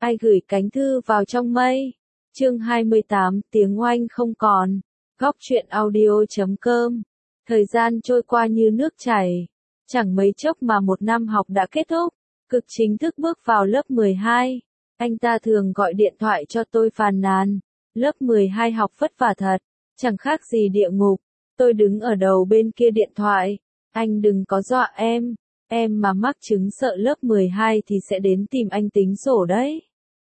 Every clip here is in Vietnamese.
Ai gửi cánh thư vào trong mây? Chương 28, tiếng oanh không còn. Góc truyện audio.com. Thời gian trôi qua như nước chảy. Chẳng mấy chốc mà một năm học đã kết thúc. Cực chính thức bước vào lớp 12. Anh ta thường gọi điện thoại cho tôi phàn nàn. Lớp 12 học vất vả thật. Chẳng khác gì địa ngục. Tôi đứng ở đầu bên kia điện thoại. Anh đừng có dọa em. Em mà mắc chứng sợ lớp 12 thì sẽ đến tìm anh tính sổ đấy.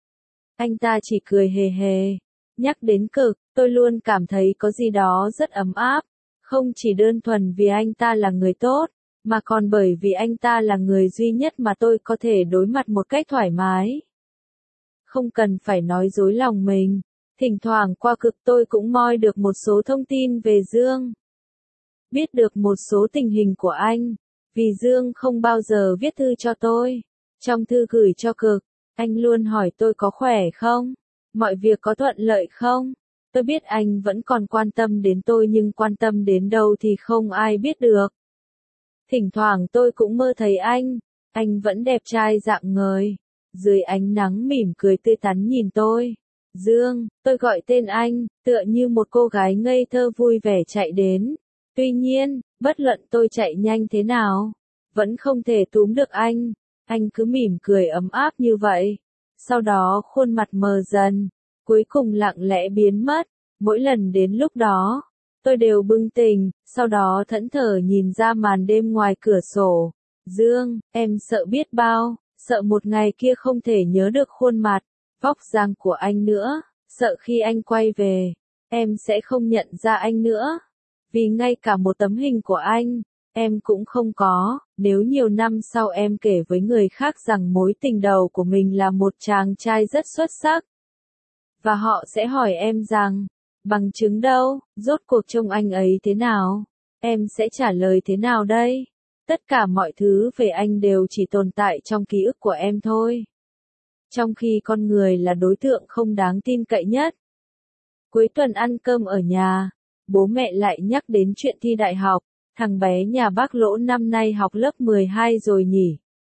Anh ta chỉ cười hề hề. Nhắc đến cực, tôi luôn cảm thấy có gì đó rất ấm áp. Không chỉ đơn thuần vì anh ta là người tốt, mà còn bởi vì anh ta là người duy nhất mà tôi có thể đối mặt một cách thoải mái. Không cần phải nói dối lòng mình. Thỉnh thoảng qua cực tôi cũng moi được một số thông tin về Dương. Biết được một số tình hình của anh. Vì Dương không bao giờ viết thư cho tôi. Trong thư gửi cho cực, anh luôn hỏi tôi có khỏe không? Mọi việc có thuận lợi không? Tôi biết anh vẫn còn quan tâm đến tôi nhưng quan tâm đến đâu thì không ai biết được. Thỉnh thoảng tôi cũng mơ thấy anh vẫn đẹp trai rạng ngời. Dưới ánh nắng mỉm cười tươi tắn nhìn tôi. Dương, tôi gọi tên anh, tựa như một cô gái ngây thơ vui vẻ chạy đến. Tuy nhiên, bất luận tôi chạy nhanh thế nào, vẫn không thể túm được anh cứ mỉm cười ấm áp như vậy. Sau đó khuôn mặt mờ dần, cuối cùng lặng lẽ biến mất. Mỗi lần đến lúc đó, tôi đều bừng tỉnh, sau đó thẫn thờ nhìn ra màn đêm ngoài cửa sổ. Dương, em sợ biết bao, sợ một ngày kia không thể nhớ được khuôn mặt, vóc dáng của anh nữa, sợ khi anh quay về, em sẽ không nhận ra anh nữa. Vì ngay cả một tấm hình của anh, em cũng không có. Nếu nhiều năm sau em kể với người khác rằng mối tình đầu của mình là một chàng trai rất xuất sắc, và họ sẽ hỏi em rằng, bằng chứng đâu, rốt cuộc trông anh ấy thế nào, em sẽ trả lời thế nào đây? Tất cả mọi thứ về anh đều chỉ tồn tại trong ký ức của em thôi. Trong khi con người là đối tượng không đáng tin cậy nhất. Cuối tuần ăn cơm ở nhà, bố mẹ lại nhắc đến chuyện thi đại học. Thằng bé nhà bác Lỗ năm nay học lớp 12 rồi nhỉ?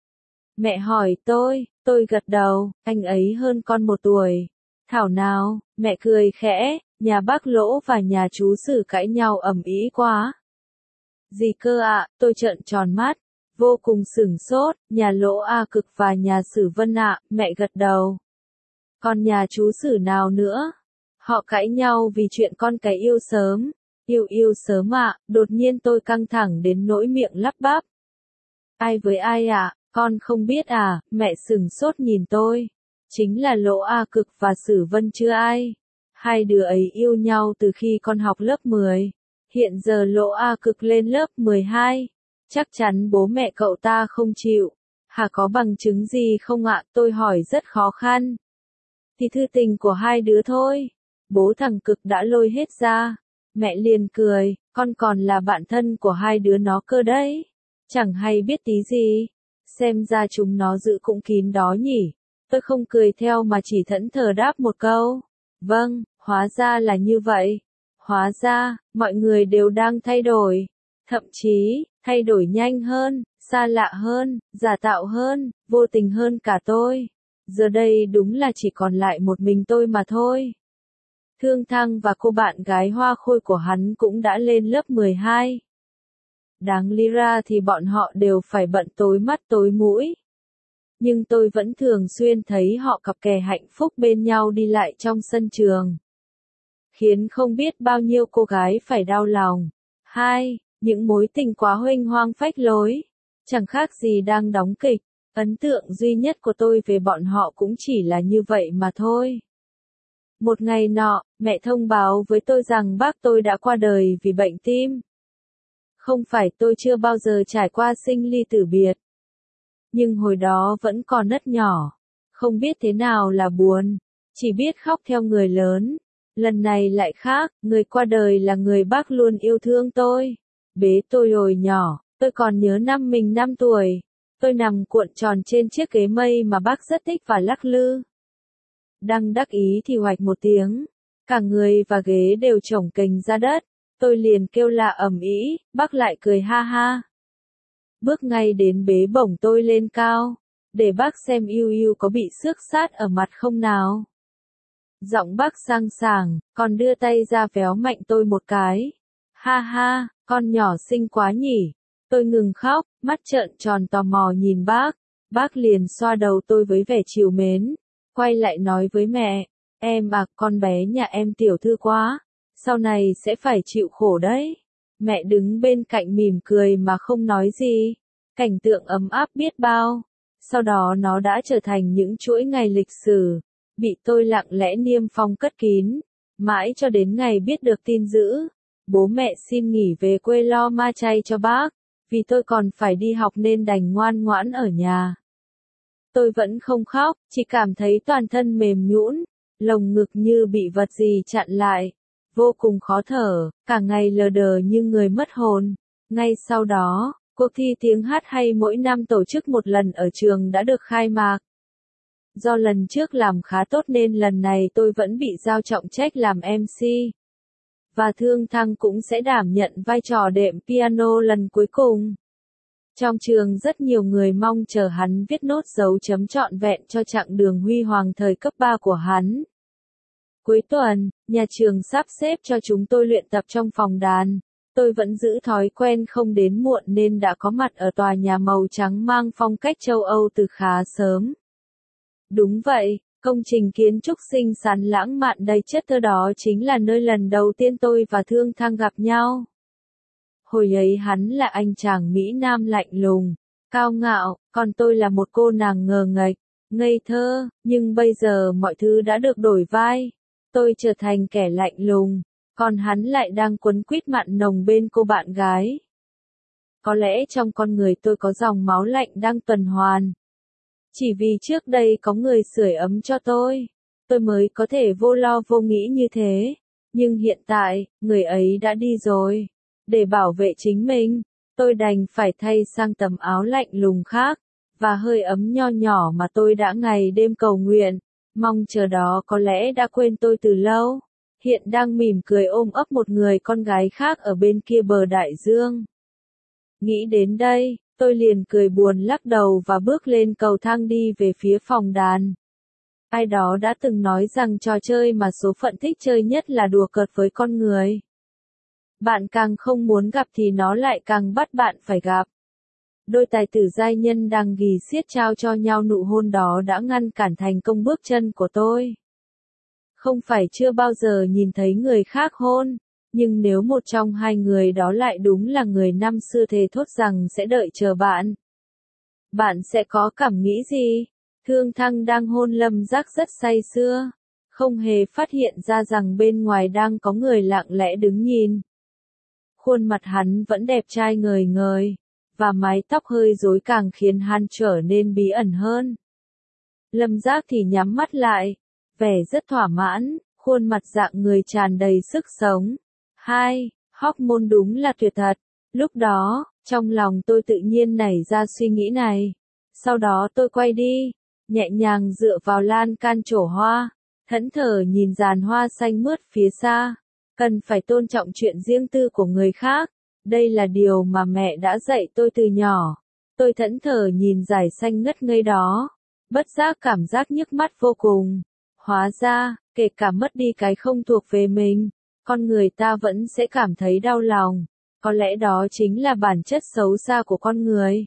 Mẹ hỏi tôi gật đầu, anh ấy hơn con 1 tuổi. Thảo nào, mẹ cười khẽ, nhà bác Lỗ và nhà chú Sử cãi nhau ầm ĩ quá. Gì cơ ạ, tôi trợn tròn mắt, vô cùng sửng sốt, nhà Lỗ A Cực và nhà Sử Vân ạ, mẹ gật đầu. Còn nhà chú Sử nào nữa? Họ cãi nhau vì chuyện con cái yêu sớm. Yêu sớm ạ, đột nhiên tôi căng thẳng đến nỗi miệng lắp bắp. Ai với ai ạ, con không biết à, mẹ sửng sốt nhìn tôi. Chính là Lỗ A Cực và Sử Vân chưa ai. Hai đứa ấy yêu nhau từ khi con học lớp 10. Hiện giờ Lỗ A Cực lên lớp 12. Chắc chắn bố mẹ cậu ta không chịu. Hả, có bằng chứng gì không ạ, tôi hỏi rất khó khăn. Thì thư tình của hai đứa thôi. Bố thằng Cực đã lôi hết ra. Mẹ liền cười, con còn là bạn thân của hai đứa nó cơ đấy. Chẳng hay biết tí gì. Xem ra chúng nó giữ cũng kín đó nhỉ. Tôi không cười theo mà chỉ thẫn thờ đáp một câu. Vâng, hóa ra là như vậy. Hóa ra, mọi người đều đang thay đổi. Thậm chí, thay đổi nhanh hơn, xa lạ hơn, giả tạo hơn, vô tình hơn cả tôi. Giờ đây đúng là chỉ còn lại một mình tôi mà thôi. Thương Thăng và cô bạn gái hoa khôi của hắn cũng đã lên lớp 12. Đáng lý ra thì bọn họ đều phải bận tối mắt tối mũi. Nhưng tôi vẫn thường xuyên thấy họ cặp kè hạnh phúc bên nhau đi lại trong sân trường. Khiến không biết bao nhiêu cô gái phải đau lòng. 2. Những mối tình quá huênh hoang phách lối. Chẳng khác gì đang đóng kịch. Ấn tượng duy nhất của tôi về bọn họ cũng chỉ là như vậy mà thôi. Một ngày nọ, mẹ thông báo với tôi rằng bác tôi đã qua đời vì bệnh tim. Không phải tôi chưa bao giờ trải qua sinh ly tử biệt. Nhưng hồi đó vẫn còn rất nhỏ. Không biết thế nào là buồn. Chỉ biết khóc theo người lớn. Lần này lại khác, người qua đời là người bác luôn yêu thương tôi. Bế tôi hồi nhỏ, tôi còn nhớ năm mình 5 tuổi. Tôi nằm cuộn tròn trên chiếc ghế mây mà bác rất thích và lắc lư. Đang đắc ý thì hoạch một tiếng, cả người và ghế đều chổng kềnh ra đất, tôi liền kêu la ầm ĩ, bác lại cười ha ha. Bước ngay đến bế bổng tôi lên cao, để bác xem Yêu Yêu có bị xước sát ở mặt không nào. Giọng bác sang sảng, còn đưa tay ra véo mạnh tôi một cái. Ha ha, con nhỏ xinh quá nhỉ. Tôi ngừng khóc, mắt trợn tròn tò mò nhìn bác. Bác liền xoa đầu tôi với vẻ trìu mến. Quay lại nói với mẹ, em à, con bé nhà em tiểu thư quá. Sau này sẽ phải chịu khổ đấy. Mẹ đứng bên cạnh mỉm cười mà không nói gì. Cảnh tượng ấm áp biết bao. Sau đó nó đã trở thành những chuỗi ngày lịch sử, bị tôi lặng lẽ niêm phong cất kín, mãi cho đến ngày biết được tin dữ. Bố mẹ xin nghỉ về quê lo ma chay cho bác, vì tôi còn phải đi học nên đành ngoan ngoãn ở nhà. Tôi vẫn không khóc, chỉ cảm thấy toàn thân mềm nhũn, lồng ngực như bị vật gì chặn lại, vô cùng khó thở, cả ngày lờ đờ như người mất hồn. Ngay sau đó, cuộc thi tiếng hát hay mỗi năm tổ chức một lần ở trường đã được khai mạc. Do lần trước làm khá tốt nên lần này tôi vẫn bị giao trọng trách làm MC. Và Thương Thăng cũng sẽ đảm nhận vai trò đệm piano lần cuối cùng. Trong trường rất nhiều người mong chờ hắn viết nốt dấu chấm trọn vẹn cho chặng đường huy hoàng thời cấp 3 của hắn. Cuối tuần, nhà trường sắp xếp cho chúng tôi luyện tập trong phòng đàn. Tôi vẫn giữ thói quen không đến muộn nên đã có mặt ở tòa nhà màu trắng mang phong cách châu Âu từ khá sớm. Đúng vậy, công trình kiến trúc xinh xắn lãng mạn đầy chất thơ đó chính là nơi lần đầu tiên tôi và Thương Thăng gặp nhau. Hồi ấy hắn là anh chàng Mỹ Nam lạnh lùng, cao ngạo, còn tôi là một cô nàng ngờ nghệch, ngây thơ, nhưng bây giờ mọi thứ đã được đổi vai. Tôi trở thành kẻ lạnh lùng, còn hắn lại đang quấn quýt mặn nồng bên cô bạn gái. Có lẽ trong con người tôi có dòng máu lạnh đang tuần hoàn. Chỉ vì trước đây có người sưởi ấm cho tôi mới có thể vô lo vô nghĩ như thế. Nhưng hiện tại, người ấy đã đi rồi. Để bảo vệ chính mình, tôi đành phải thay sang tấm áo lạnh lùng khác, và hơi ấm nho nhỏ mà tôi đã ngày đêm cầu nguyện, mong chờ đó có lẽ đã quên tôi từ lâu. Hiện đang mỉm cười ôm ấp một người con gái khác ở bên kia bờ đại dương. Nghĩ đến đây, tôi liền cười buồn lắc đầu và bước lên cầu thang đi về phía phòng đàn. Ai đó đã từng nói rằng trò chơi mà số phận thích chơi nhất là đùa cợt với con người. Bạn càng không muốn gặp thì nó lại càng bắt bạn phải gặp. Đôi tài tử giai nhân đang ghì xiết trao cho nhau nụ hôn đó đã ngăn cản thành công bước chân của tôi. Không phải chưa bao giờ nhìn thấy người khác hôn, nhưng nếu một trong hai người đó lại đúng là người năm xưa thề thốt rằng sẽ đợi chờ bạn, bạn sẽ có cảm nghĩ gì? Thương Thăng đang hôn Lâm Giác rất say sưa, không hề phát hiện ra rằng bên ngoài đang có người lặng lẽ đứng nhìn. Khuôn mặt hắn vẫn đẹp trai ngời ngời, và mái tóc hơi rối càng khiến hắn trở nên bí ẩn hơn. Lâm Giác thì nhắm mắt lại, vẻ rất thỏa mãn, khuôn mặt dạng người tràn đầy sức sống. Hormone đúng là tuyệt thật. Lúc đó, trong lòng tôi tự nhiên nảy ra suy nghĩ này. Sau đó tôi quay đi, nhẹ nhàng dựa vào lan can trổ hoa, thẫn thờ nhìn dàn hoa xanh mướt phía xa. Cần phải tôn trọng chuyện riêng tư của người khác. Đây là điều mà mẹ đã dạy tôi từ nhỏ. Tôi thẫn thờ nhìn dải xanh ngất ngây đó, bất giác cảm giác nhức mắt vô cùng. Hóa ra, kể cả mất đi cái không thuộc về mình, con người ta vẫn sẽ cảm thấy đau lòng. Có lẽ đó chính là bản chất xấu xa của con người.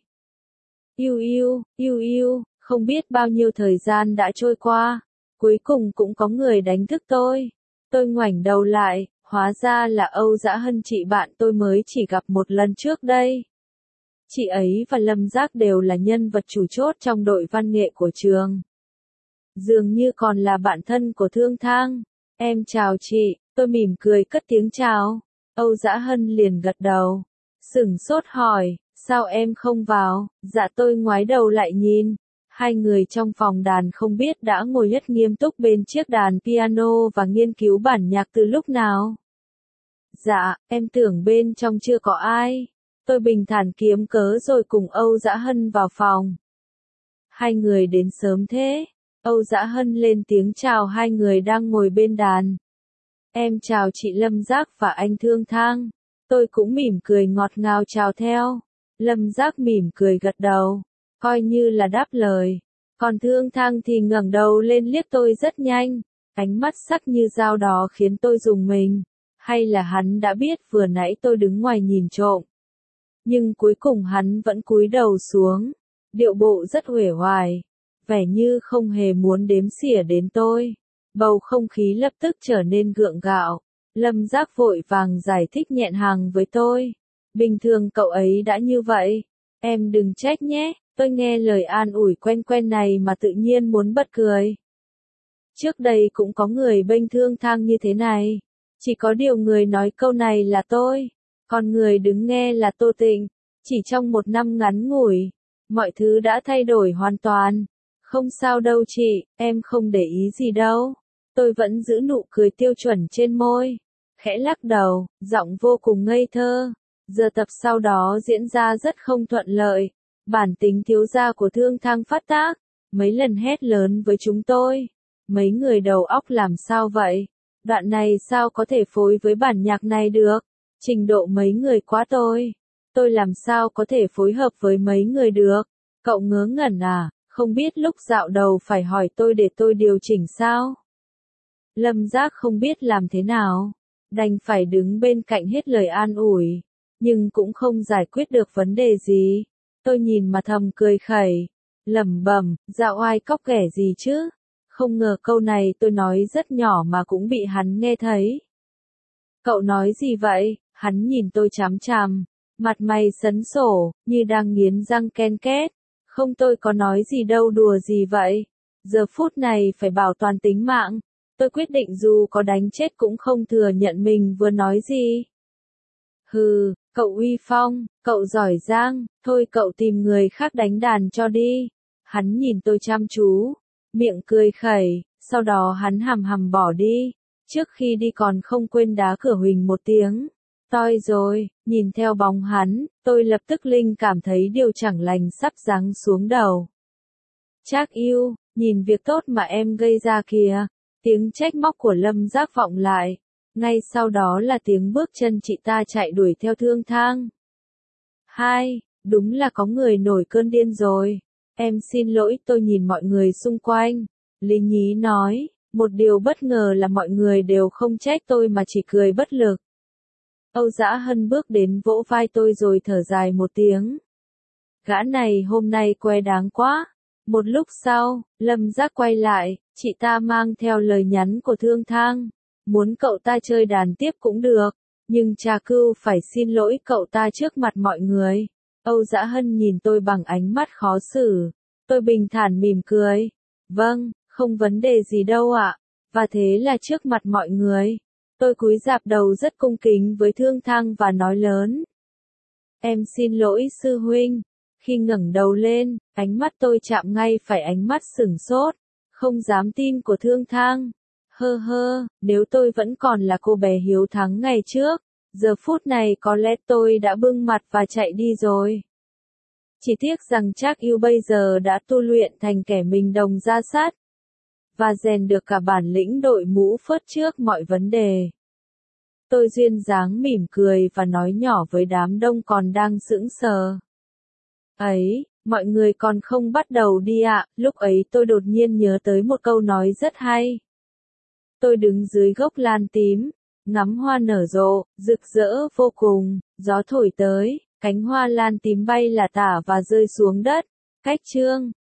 Yêu yêu, không biết bao nhiêu thời gian đã trôi qua. Cuối cùng cũng có người đánh thức tôi. Tôi ngoảnh đầu lại, hóa ra là Âu Dã Hân, chị bạn tôi mới chỉ gặp một lần trước đây. Chị ấy và Lâm Giác đều là nhân vật chủ chốt trong đội văn nghệ của trường. Dường như còn là bạn thân của Thương Thăng. Em chào chị, tôi mỉm cười cất tiếng chào. Âu Dã Hân liền gật đầu. Sửng sốt hỏi, sao em không vào? Dạ, tôi ngoái đầu lại nhìn. Hai người trong phòng đàn không biết đã ngồi rất nghiêm túc bên chiếc đàn piano và nghiên cứu bản nhạc từ lúc nào. Dạ, em tưởng bên trong chưa có ai. Tôi bình thản kiếm cớ rồi cùng Âu Dã Hân vào phòng. Hai người đến sớm thế. Âu Dã Hân lên tiếng chào hai người đang ngồi bên đàn. Em chào chị Lâm Giác và anh Thương Thăng. Tôi cũng mỉm cười ngọt ngào chào theo. Lâm Giác mỉm cười gật đầu. coi như là đáp lời. Còn Thương Thang thì ngẩng đầu lên liếc tôi rất nhanh, ánh mắt sắc như dao đó khiến tôi rùng mình. Hay là hắn đã biết vừa nãy tôi đứng ngoài nhìn trộm. Nhưng cuối cùng hắn vẫn cúi đầu xuống, điệu bộ rất uể oải, vẻ như không hề muốn đếm xỉa đến tôi. Bầu không khí lập tức trở nên gượng gạo. Lâm Giác vội vàng giải thích nhẹn hàng với tôi. Bình thường cậu ấy đã như vậy. Em đừng trách nhé, tôi nghe lời an ủi quen quen này mà tự nhiên muốn bật cười. Trước đây cũng có người bênh Thương Thang như thế này. Chỉ có điều người nói câu này là tôi. Còn người đứng nghe là Tô Tịnh. Chỉ trong một năm ngắn ngủi, mọi thứ đã thay đổi hoàn toàn. Không sao đâu chị, em không để ý gì đâu. Tôi vẫn giữ nụ cười tiêu chuẩn trên môi. Khẽ lắc đầu, giọng vô cùng ngây thơ. Giờ tập sau đó diễn ra rất không thuận lợi. Bản tính thiếu gia của Thương Thang phát tác. Mấy lần hét lớn với chúng tôi. Mấy người đầu óc làm sao vậy? Đoạn này sao có thể phối với bản nhạc này được? Trình độ mấy người quá tôi. Tôi làm sao có thể phối hợp với mấy người được? Cậu ngớ ngẩn à? Không biết lúc dạo đầu phải hỏi tôi để tôi điều chỉnh sao? Lâm Giác không biết làm thế nào. Đành phải đứng bên cạnh hết lời an ủi. Nhưng cũng không giải quyết được vấn đề gì. Tôi nhìn mà thầm cười khẩy. Lẩm bẩm, dạo oai cóc ghẻ gì chứ? Không ngờ câu này tôi nói rất nhỏ mà cũng bị hắn nghe thấy. Cậu nói gì vậy? Hắn nhìn tôi chằm chằm. Mặt mày sấn sổ, như đang nghiến răng ken két. Không, tôi có nói gì đâu, đùa gì vậy? Giờ phút này phải bảo toàn tính mạng. Tôi quyết định dù có đánh chết cũng không thừa nhận mình vừa nói gì. Hừ, cậu uy phong, cậu giỏi giang, thôi cậu tìm người khác đánh đàn cho đi. Hắn nhìn tôi chăm chú, miệng cười khẩy, sau đó hắn hầm hầm bỏ đi. Trước khi đi còn không quên đá cửa huỳnh một tiếng. Toi rồi, nhìn theo bóng hắn, tôi lập tức linh cảm thấy điều chẳng lành sắp giáng xuống đầu. Trác yêu, nhìn việc tốt mà em gây ra kìa. Tiếng trách móc của Lâm Giác vọng lại. Ngay sau đó là tiếng bước chân chị ta chạy đuổi theo Thương Thang. Đúng là có người nổi cơn điên rồi. Em xin lỗi, tôi nhìn mọi người xung quanh. Lý Nhí nói, một điều bất ngờ là mọi người đều không trách tôi mà chỉ cười bất lực. Âu Dã Hân bước đến vỗ vai tôi rồi thở dài một tiếng. Gã này hôm nay que đáng quá. Một lúc sau, Lâm Giác quay lại, chị ta mang theo lời nhắn của Thương Thang. Muốn cậu ta chơi đàn tiếp cũng được, nhưng Trà Cưu phải xin lỗi cậu ta trước mặt mọi người. Âu Dã Hân nhìn tôi bằng ánh mắt khó xử. Tôi bình thản mỉm cười. Vâng, không vấn đề gì đâu ạ. Và thế là trước mặt mọi người, tôi cúi rạp đầu rất cung kính với Thương Thang và nói lớn. Em xin lỗi sư huynh. Khi ngẩng đầu lên, ánh mắt tôi chạm ngay phải ánh mắt sửng sốt, không dám tin của Thương Thang. Nếu tôi vẫn còn là cô bé hiếu thắng ngày trước, giờ phút này có lẽ tôi đã bưng mặt và chạy đi rồi. Chỉ tiếc rằng Trác Yêu bây giờ đã tu luyện thành kẻ mình đồng ra sát, và rèn được cả bản lĩnh đội mũ phớt trước mọi vấn đề. Tôi duyên dáng mỉm cười và nói nhỏ với đám đông còn đang sững sờ. Ấy, mọi người còn không bắt đầu đi ạ. Lúc ấy tôi đột nhiên nhớ tới một câu nói rất hay. Tôi đứng dưới gốc lan tím, ngắm hoa nở rộ, rực rỡ vô cùng, gió thổi tới, cánh hoa lan tím bay lả tả và rơi xuống đất. Cách chương